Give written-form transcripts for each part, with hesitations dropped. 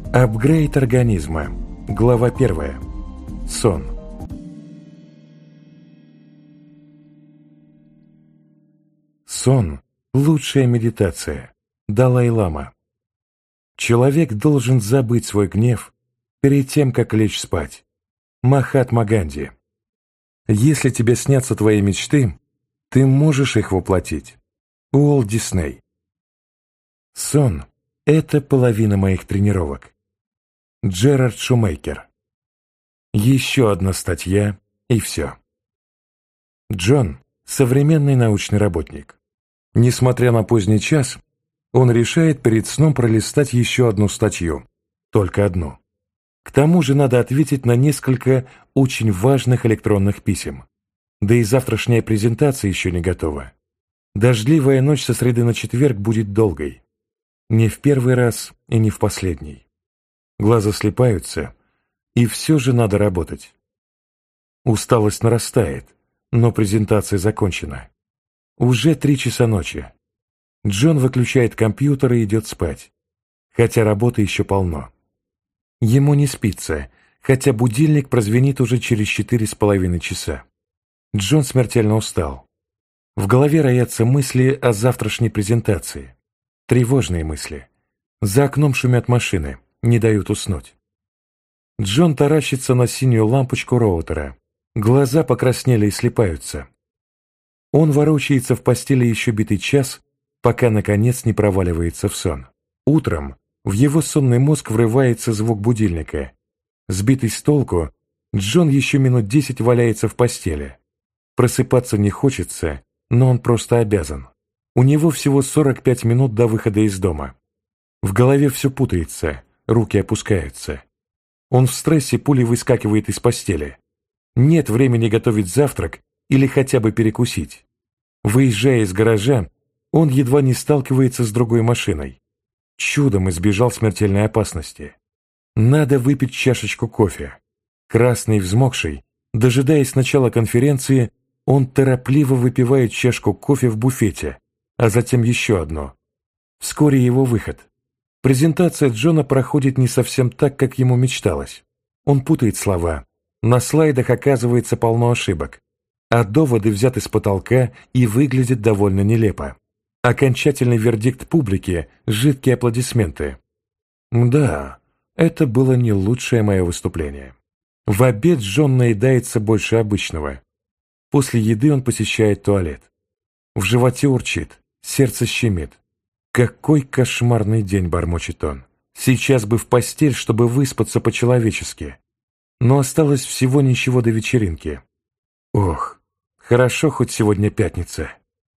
Апгрейд организма. Глава 1. Сон. Сон – лучшая медитация. Далай-лама. Человек должен забыть свой гнев перед тем, как лечь спать. Махатма Ганди. Если тебе снятся твои мечты, ты можешь их воплотить. Уолт Дисней. Сон – это половина моих тренировок. Джерард Шумейкер. Еще одна статья, и все. Джон – современный научный работник. Несмотря на поздний час, он решает перед сном пролистать еще одну статью, только одну. К тому же надо ответить на несколько очень важных электронных писем. Да и завтрашняя презентация еще не готова. Дождливая ночь со среды на четверг будет долгой. Не в первый раз и не в последний. Глаза слипаются, и все же надо работать. Усталость нарастает, но презентация закончена. Уже 3 часа ночи. Джон выключает компьютер и идет спать, хотя работы еще полно. Ему не спится, хотя будильник прозвенит уже через 4,5 часа. Джон смертельно устал. В голове роятся мысли о завтрашней презентации. Тревожные мысли. За окном шумят машины, не дают уснуть. Джон таращится на синюю лампочку роутера. Глаза покраснели и слипаются. Он ворочается в постели еще битый час, пока, наконец, не проваливается в сон. Утром в его сонный мозг врывается звук будильника. Сбитый с толку, Джон еще минут 10 валяется в постели. Просыпаться не хочется, но он просто обязан. У него всего 45 минут до выхода из дома. В голове все путается, руки опускаются. Он в стрессе пулей выскакивает из постели. Нет времени готовить завтрак или хотя бы перекусить. Выезжая из гаража, он едва не сталкивается с другой машиной. Чудом избежал смертельной опасности. Надо выпить чашечку кофе. Красный и взмокший, дожидаясь начала конференции, он торопливо выпивает чашку кофе в буфете, а затем еще одну. Вскоре его выход. Презентация Джона проходит не совсем так, как ему мечталось. Он путает слова. На слайдах оказывается полно ошибок. А доводы взяты с потолка и выглядят довольно нелепо. Окончательный вердикт публики – жидкие аплодисменты. Да, это было не лучшее мое выступление. В обед Джон наедается больше обычного. После еды он посещает туалет. В животе урчит, сердце щемит. Какой кошмарный день, бормочет он. Сейчас бы в постель, чтобы выспаться по-человечески. Но осталось всего ничего до вечеринки. Ох, хорошо, хоть сегодня пятница.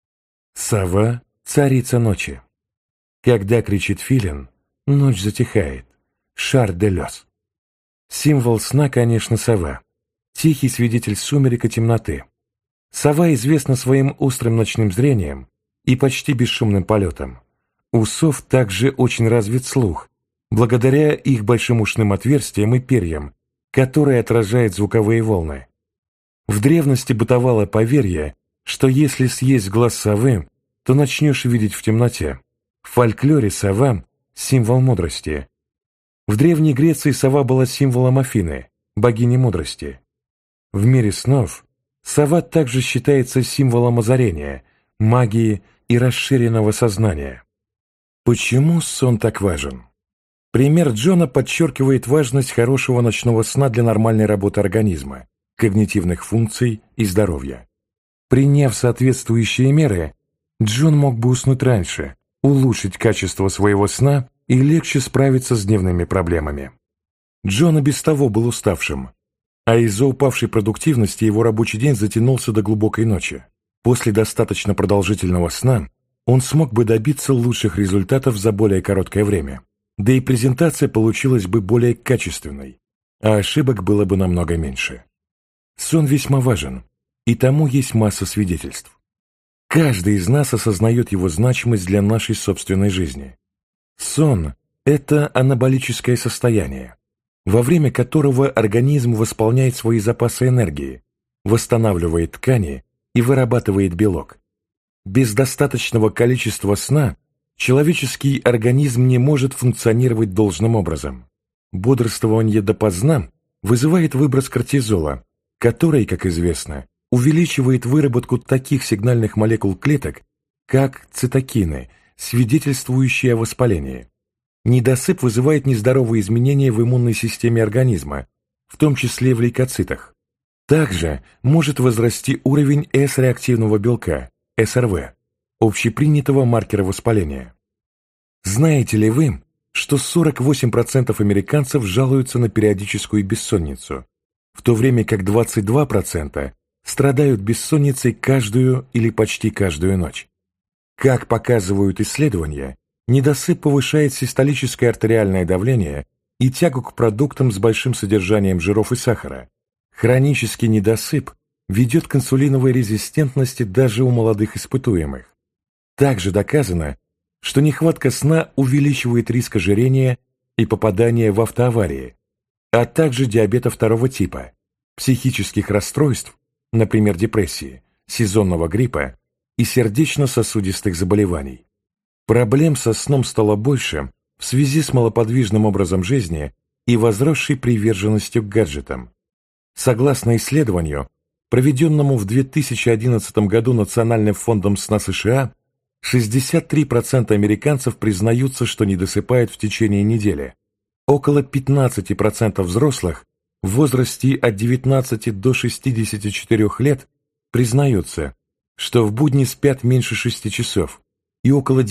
Сова – царица ночи. Когда кричит филин, ночь затихает. Шар де лёс. Символ сна, конечно, сова. Тихий свидетель сумерек и темноты. Сова известна своим острым ночным зрением и почти бесшумным полетом. У сов также очень развит слух, благодаря их большим ушным отверстиям и перьям, которые отражают звуковые волны. В древности бытовало поверье, что если съесть глаз совы, то начнешь видеть в темноте. В фольклоре сова – символ мудрости. В Древней Греции сова была символом Афины, богини мудрости. В мире снов сова также считается символом озарения, магии и расширенного сознания. Почему сон так важен? Пример Джона подчеркивает важность хорошего ночного сна для нормальной работы организма, когнитивных функций и здоровья. Приняв соответствующие меры, Джон мог бы уснуть раньше, улучшить качество своего сна и легче справиться с дневными проблемами. Джон и без того был уставшим, а из-за упавшей продуктивности его рабочий день затянулся до глубокой ночи. После достаточно продолжительного сна он смог бы добиться лучших результатов за более короткое время, да и презентация получилась бы более качественной, а ошибок было бы намного меньше. Сон весьма важен, и тому есть масса свидетельств. Каждый из нас осознает его значимость для нашей собственной жизни. Сон – это анаболическое состояние, во время которого организм восполняет свои запасы энергии, восстанавливает ткани и вырабатывает белок. Без достаточного количества сна человеческий организм не может функционировать должным образом. Бодрствование допоздна вызывает выброс кортизола, который, как известно, увеличивает выработку таких сигнальных молекул клеток, как цитокины, свидетельствующие о воспалении. Недосып вызывает нездоровые изменения в иммунной системе организма, в том числе в лейкоцитах. Также может возрасти уровень С-реактивного белка, СРВ, общепринятого маркера воспаления. Знаете ли вы, что 48% американцев жалуются на периодическую бессонницу, в то время как 22% страдают бессонницей каждую или почти каждую ночь? Как показывают исследования, недосып повышает систолическое артериальное давление и тягу к продуктам с большим содержанием жиров и сахара. Хронический недосып ведет к инсулиновой резистентности даже у молодых испытуемых. Также доказано, что нехватка сна увеличивает риск ожирения и попадания в автоаварии, а также диабета второго типа, психических расстройств, например, депрессии, сезонного гриппа и сердечно-сосудистых заболеваний. Проблем со сном стало больше в связи с малоподвижным образом жизни и возросшей приверженностью к гаджетам. Согласно исследованию, проведенному в 2011 году Национальным фондом сна США, 63% американцев признаются, что не досыпают в течение недели. Около 15% взрослых в возрасте от 19 до 64 лет признаются, что в будни спят меньше 6 часов, и около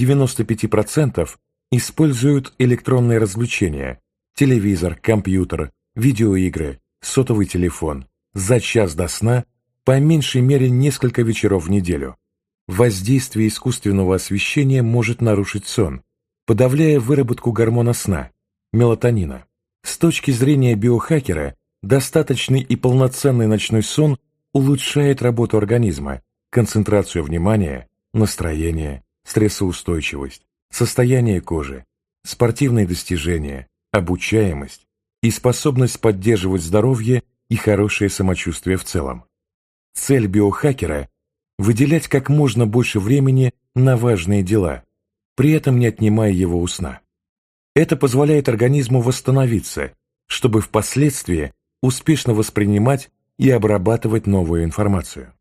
95% используют электронные развлечения – телевизор, компьютер, видеоигры, сотовый телефон – за час до сна по меньшей мере несколько вечеров в неделю. Воздействие искусственного освещения может нарушить сон, подавляя выработку гормона сна – мелатонина. С точки зрения биохакера, достаточный и полноценный ночной сон улучшает работу организма, концентрацию внимания, настроение, стрессоустойчивость, состояние кожи, спортивные достижения, обучаемость и способность поддерживать здоровье и хорошее самочувствие в целом. Цель биохакера – выделять как можно больше времени на важные дела, при этом не отнимая его у сна. Это позволяет организму восстановиться, чтобы впоследствии успешно воспринимать и обрабатывать новую информацию.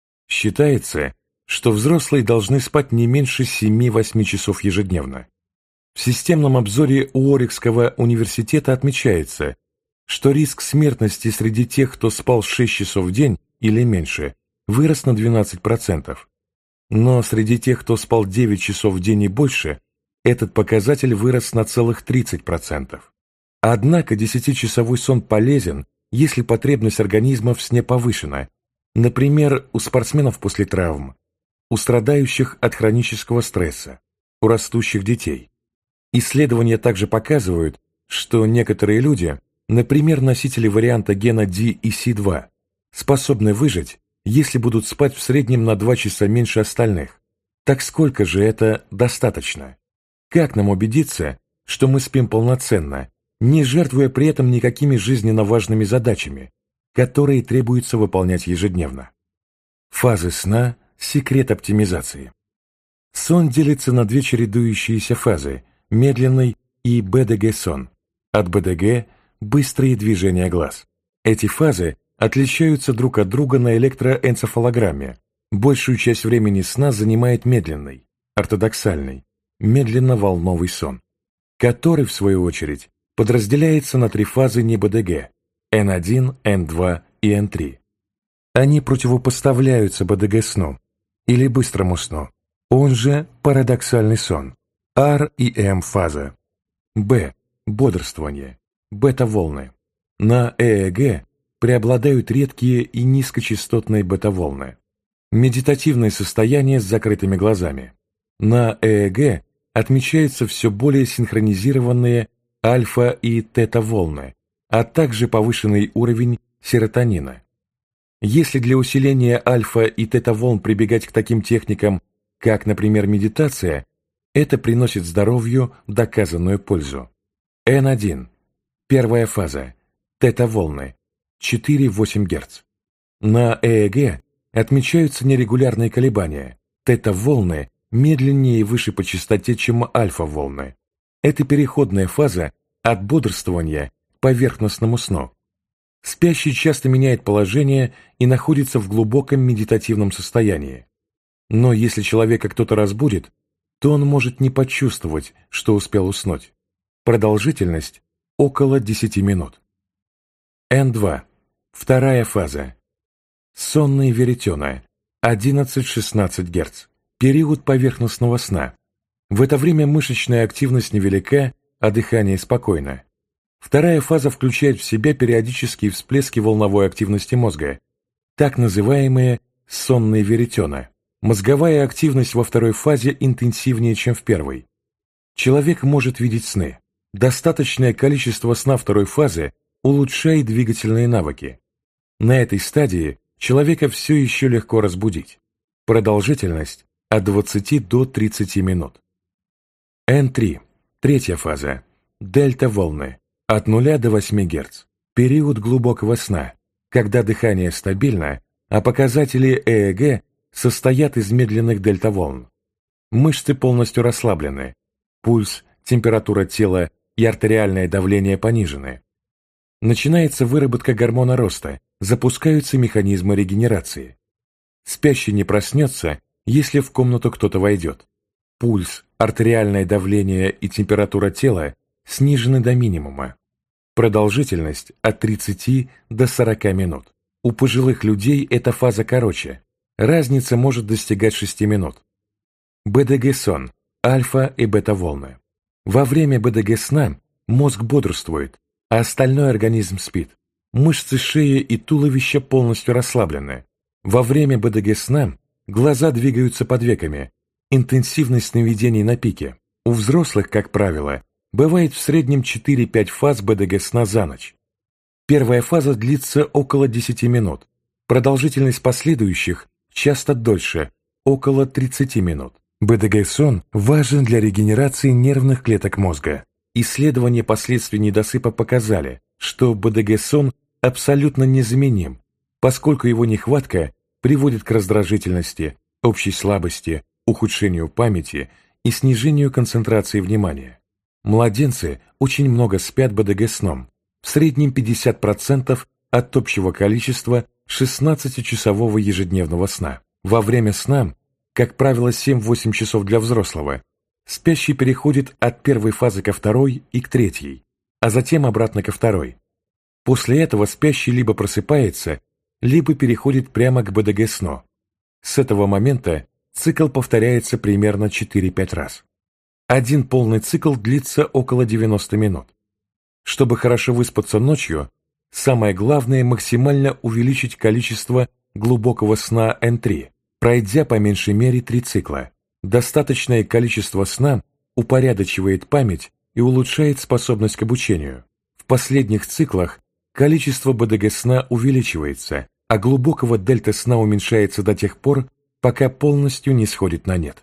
Считается, что взрослые должны спать не меньше 7-8 часов ежедневно. В системном обзоре Уорикского университета отмечается, что риск смертности среди тех, кто спал 6 часов в день или меньше, вырос на 12%. Но среди тех, кто спал 9 часов в день и больше, этот показатель вырос на целых 30%. Однако 10-часовой сон полезен, если потребность организма в сне повышена, например, у спортсменов после травм, у страдающих от хронического стресса, у растущих детей. Исследования также показывают, что некоторые люди, например, носители варианта гена D и C2, способны выжить, если будут спать в среднем на 2 часа меньше остальных. Так сколько же это достаточно? Как нам убедиться, что мы спим полноценно, не жертвуя при этом никакими жизненно важными задачами, которые требуется выполнять ежедневно? Фазы сна – секрет оптимизации. Сон делится на 2 чередующиеся фазы – медленный и БДГ-сон. От БДГ – быстрые движения глаз. Эти фазы отличаются друг от друга на электроэнцефалограмме. Большую часть времени сна занимает медленный, ортодоксальный, медленно-волновый сон, который, в свою очередь, подразделяется на 3 фазы не-БДГ – N1, N2 и N3. Они противопоставляются БДГ-сну или быстрому сну, он же парадоксальный сон, R и M фаза. Б – бодрствование, бета-волны. На ЭЭГ преобладают редкие и низкочастотные бета-волны. Медитативное состояние с закрытыми глазами. На ЭЭГ отмечаются все более синхронизированные альфа- и тета-волны, а также повышенный уровень серотонина. Если для усиления альфа- и тета-волн прибегать к таким техникам, как, например, медитация, это приносит здоровью доказанную пользу. N1. Первая фаза. Тета-волны. 4-8 Гц. На ЭЭГ отмечаются нерегулярные колебания. Тета-волны медленнее и выше по частоте, чем альфа-волны. Эта переходная фаза от бодрствования к поверхностному сну. Спящий часто меняет положение и находится в глубоком медитативном состоянии. Но если человека кто-то разбудит, то он может не почувствовать, что успел уснуть. Продолжительность – около 10 минут. N2. Вторая фаза. Сонные веретена. 11-16 Гц. Период поверхностного сна. В это время мышечная активность невелика, а дыхание спокойно. Вторая фаза включает в себя периодические всплески волновой активности мозга, так называемые сонные веретена. Мозговая активность во второй фазе интенсивнее, чем в первой. Человек может видеть сны. Достаточное количество сна второй фазы улучшает двигательные навыки. На этой стадии человека все еще легко разбудить. Продолжительность от 20 до 30 минут. N3. Третья фаза. Дельта-волны. От 0 до 8 Гц. Период глубокого сна, когда дыхание стабильно, а показатели ЭЭГ состоят из медленных дельта-волн. Мышцы полностью расслаблены. Пульс, температура тела и артериальное давление понижены. Начинается выработка гормона роста, запускаются механизмы регенерации. Спящий не проснется, если в комнату кто-то войдет. Пульс, артериальное давление и температура тела снижены до минимума. Продолжительность от 30 до 40 минут. У пожилых людей эта фаза короче. Разница может достигать 6 минут. БДГ-сон, альфа и бета-волны. Во время БДГ-сна мозг бодрствует, а остальной организм спит. Мышцы шеи и туловища полностью расслаблены. Во время БДГ-сна глаза двигаются под веками. Интенсивность сновидений на пике. У взрослых, как правило, бывает в среднем 4-5 фаз БДГ-сна за ночь. Первая фаза длится около 10 минут. Продолжительность последующих часто дольше, около 30 минут. БДГ-сон важен для регенерации нервных клеток мозга. Исследования последствий недосыпа показали, что БДГ-сон абсолютно незаменим, поскольку его нехватка приводит к раздражительности, общей слабости, ухудшению памяти и снижению концентрации внимания. Младенцы очень много спят БДГ-сном, в среднем 50% от общего количества 16-часового ежедневного сна. Во время сна, как правило, 7-8 часов для взрослого, спящий переходит от первой фазы ко второй и к третьей, а затем обратно ко второй. После этого спящий либо просыпается, либо переходит прямо к БДГ-сну. С этого момента цикл повторяется примерно 4-5 раз. Один полный цикл длится около 90 минут. Чтобы хорошо выспаться ночью, самое главное максимально увеличить количество глубокого сна N3, пройдя по меньшей мере 3 цикла. Достаточное количество сна упорядочивает память и улучшает способность к обучению. В последних циклах количество БДГ-сна увеличивается, а глубокого дельта-сна уменьшается до тех пор, пока полностью не сходит на нет.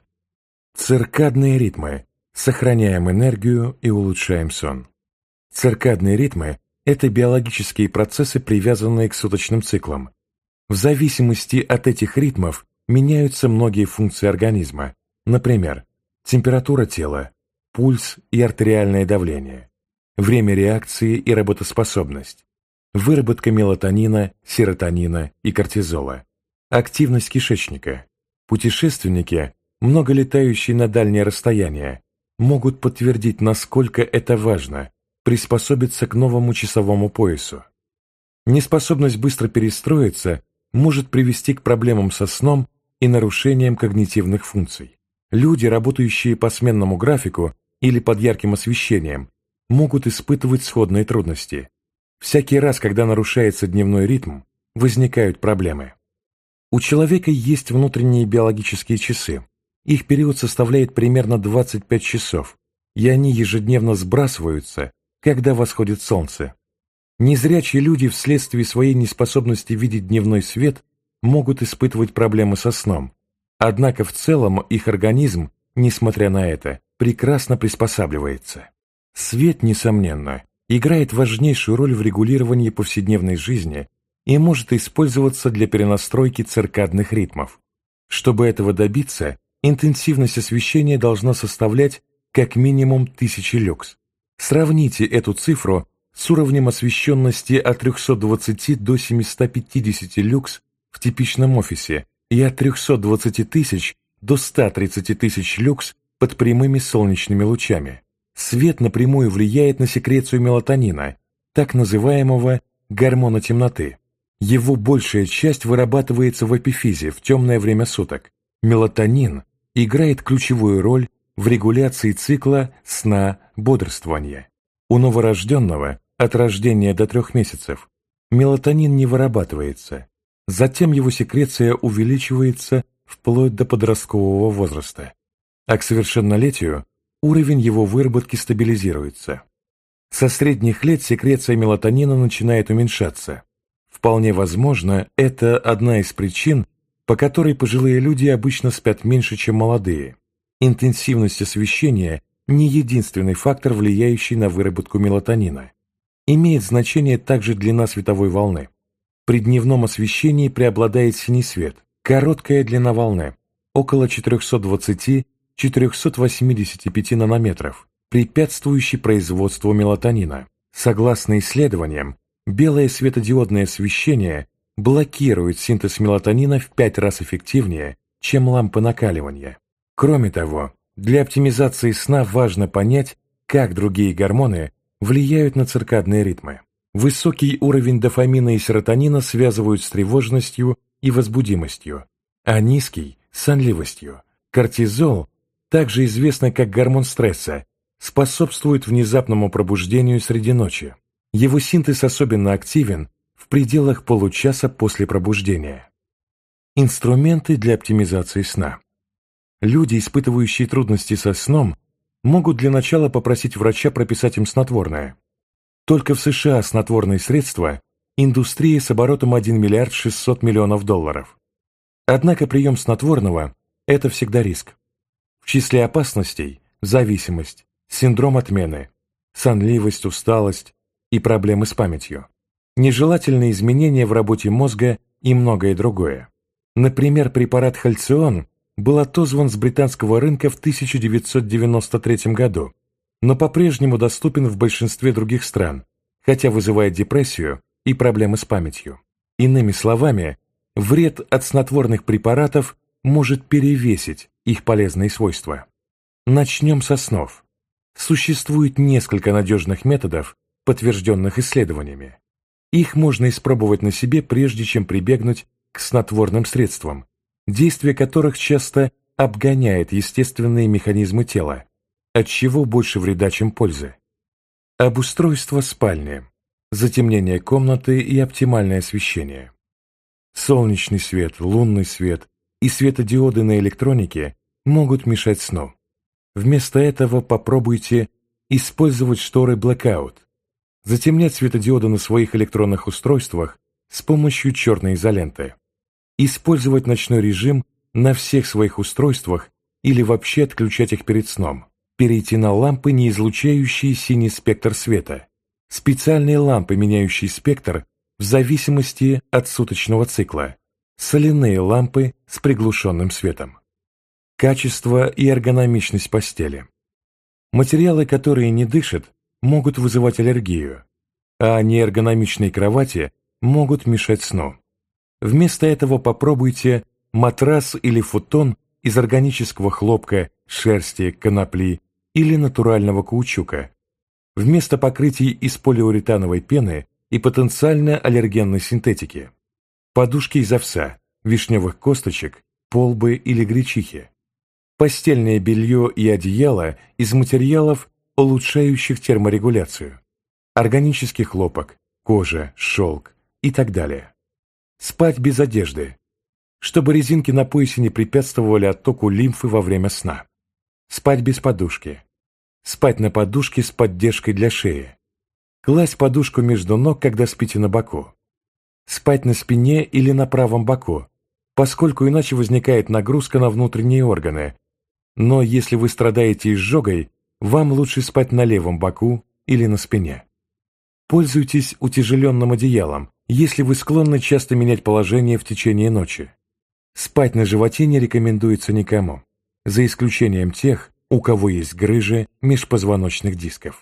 Циркадные ритмы. Сохраняем энергию и улучшаем сон. Циркадные ритмы – это биологические процессы, привязанные к суточным циклам. В зависимости от этих ритмов меняются многие функции организма, например, температура тела, пульс и артериальное давление, время реакции и работоспособность, выработка мелатонина, серотонина и кортизола, активность кишечника. Путешественники, много летающие на дальние расстояния, могут подтвердить, насколько это важно – приспособиться к новому часовому поясу. Неспособность быстро перестроиться может привести к проблемам со сном и нарушениям когнитивных функций. Люди, работающие по сменному графику или под ярким освещением, могут испытывать сходные трудности. Всякий раз, когда нарушается дневной ритм, возникают проблемы. У человека есть внутренние биологические часы. Их период составляет примерно 25 часов, и они ежедневно сбрасываются, когда восходит солнце. Незрячие люди вследствие своей неспособности видеть дневной свет могут испытывать проблемы со сном, однако в целом их организм, несмотря на это, прекрасно приспосабливается. Свет, несомненно, играет важнейшую роль в регулировании повседневной жизни и может использоваться для перенастройки циркадных ритмов. Чтобы этого добиться, интенсивность освещения должна составлять как минимум 1000 люкс. Сравните эту цифру с уровнем освещенности от 320 до 750 люкс в типичном офисе и от 320 тысяч до 130 тысяч люкс под прямыми солнечными лучами. Свет напрямую влияет на секрецию мелатонина, так называемого гормона темноты. Его большая часть вырабатывается в эпифизе в темное время суток. Мелатонин играет ключевую роль в регуляции цикла сна-бодрствования. У новорожденного от рождения до 3 месяцев мелатонин не вырабатывается, затем его секреция увеличивается вплоть до подросткового возраста, а к совершеннолетию уровень его выработки стабилизируется. Со средних лет секреция мелатонина начинает уменьшаться. Вполне возможно, это одна из причин, по которой пожилые люди обычно спят меньше, чем молодые. Интенсивность освещения не единственный фактор, влияющий на выработку мелатонина. Имеет значение также длина световой волны. При дневном освещении преобладает синий свет, короткая длина волны, около 420-485 нанометров, препятствующий производству мелатонина. Согласно исследованиям, белое светодиодное освещение блокирует синтез мелатонина в 5 раз эффективнее, чем лампы накаливания. Кроме того, для оптимизации сна важно понять, как другие гормоны влияют на циркадные ритмы. Высокий уровень дофамина и серотонина связывают с тревожностью и возбудимостью, а низкий – с сонливостью. Кортизол, также известный как гормон стресса, способствует внезапному пробуждению среди ночи. Его синтез особенно активен в пределах получаса после пробуждения. Инструменты для оптимизации сна. Люди, испытывающие трудности со сном, могут для начала попросить врача прописать им снотворное. Только в США снотворные средства – индустрия с оборотом 1 миллиард 600 миллионов долларов. Однако прием снотворного – это всегда риск. В числе опасностей – зависимость, синдром отмены, сонливость, усталость и проблемы с памятью, нежелательные изменения в работе мозга и многое другое. Например, препарат Хальцион был отозван с британского рынка в 1993 году, но по-прежнему доступен в большинстве других стран, хотя вызывает депрессию и проблемы с памятью. Иными словами, вред от снотворных препаратов может перевесить их полезные свойства. Начнем со снов. Существует несколько надежных методов, подтвержденных исследованиями. Их можно испробовать на себе, прежде чем прибегнуть к снотворным средствам, действие которых часто обгоняет естественные механизмы тела, отчего больше вреда, чем пользы. Обустройство спальни, затемнение комнаты и оптимальное освещение. Солнечный свет, лунный свет и светодиоды на электронике могут мешать сну. Вместо этого попробуйте использовать шторы Blackout, затемнять светодиоды на своих электронных устройствах с помощью черной изоленты, использовать ночной режим на всех своих устройствах или вообще отключать их перед сном, перейти на лампы, не излучающие синий спектр света, специальные лампы, меняющие спектр в зависимости от суточного цикла, соляные лампы с приглушенным светом. Качество и эргономичность постели. Материалы, которые не дышат, могут вызывать аллергию, а неэргономичные кровати могут мешать сну. Вместо этого попробуйте матрас или футон из органического хлопка, шерсти, конопли или натурального каучука, вместо покрытий из полиуретановой пены и потенциально аллергенной синтетики, подушки из овса, вишневых косточек, полбы или гречихи, постельное белье и одеяло из материалов, улучшающих терморегуляцию, органический хлопок, кожа, шелк и так далее. Спать без одежды, чтобы резинки на поясе не препятствовали оттоку лимфы во время сна. Спать без подушки. Спать на подушке с поддержкой для шеи. Класть подушку между ног, когда спите на боку. Спать на спине или на правом боку, поскольку иначе возникает нагрузка на внутренние органы. Но если вы страдаете изжогой, вам лучше спать на левом боку или на спине. Пользуйтесь утяжеленным одеялом, если вы склонны часто менять положение в течение ночи. Спать на животе не рекомендуется никому, за исключением тех, у кого есть грыжи межпозвоночных дисков.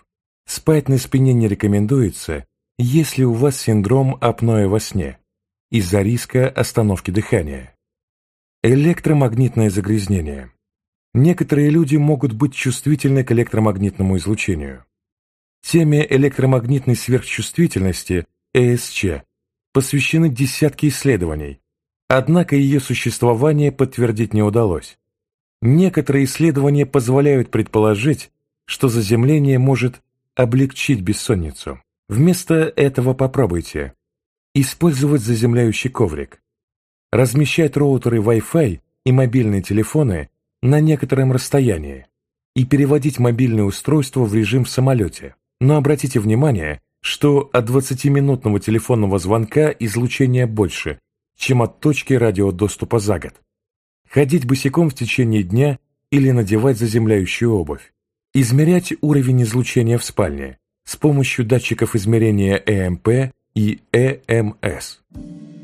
Спать на спине не рекомендуется, если у вас синдром апноэ во сне, из-за риска остановки дыхания. Электромагнитное загрязнение. Некоторые люди могут быть чувствительны к электромагнитному излучению. Теме электромагнитной сверхчувствительности, ЭСЧ, посвящены десятки исследований, однако ее существование подтвердить не удалось. Некоторые исследования позволяют предположить, что заземление может облегчить бессонницу. Вместо этого попробуйте использовать заземляющий коврик, размещать роутеры Wi-Fi и мобильные телефоны на некотором расстоянии и переводить мобильное устройство в режим в самолете. Но обратите внимание, что от 20-минутного телефонного звонка излучения больше, чем от точки радиодоступа за год. Ходить босиком в течение дня или надевать заземляющую обувь. Измерять уровень излучения в спальне с помощью датчиков измерения ЭМП и ЭМС.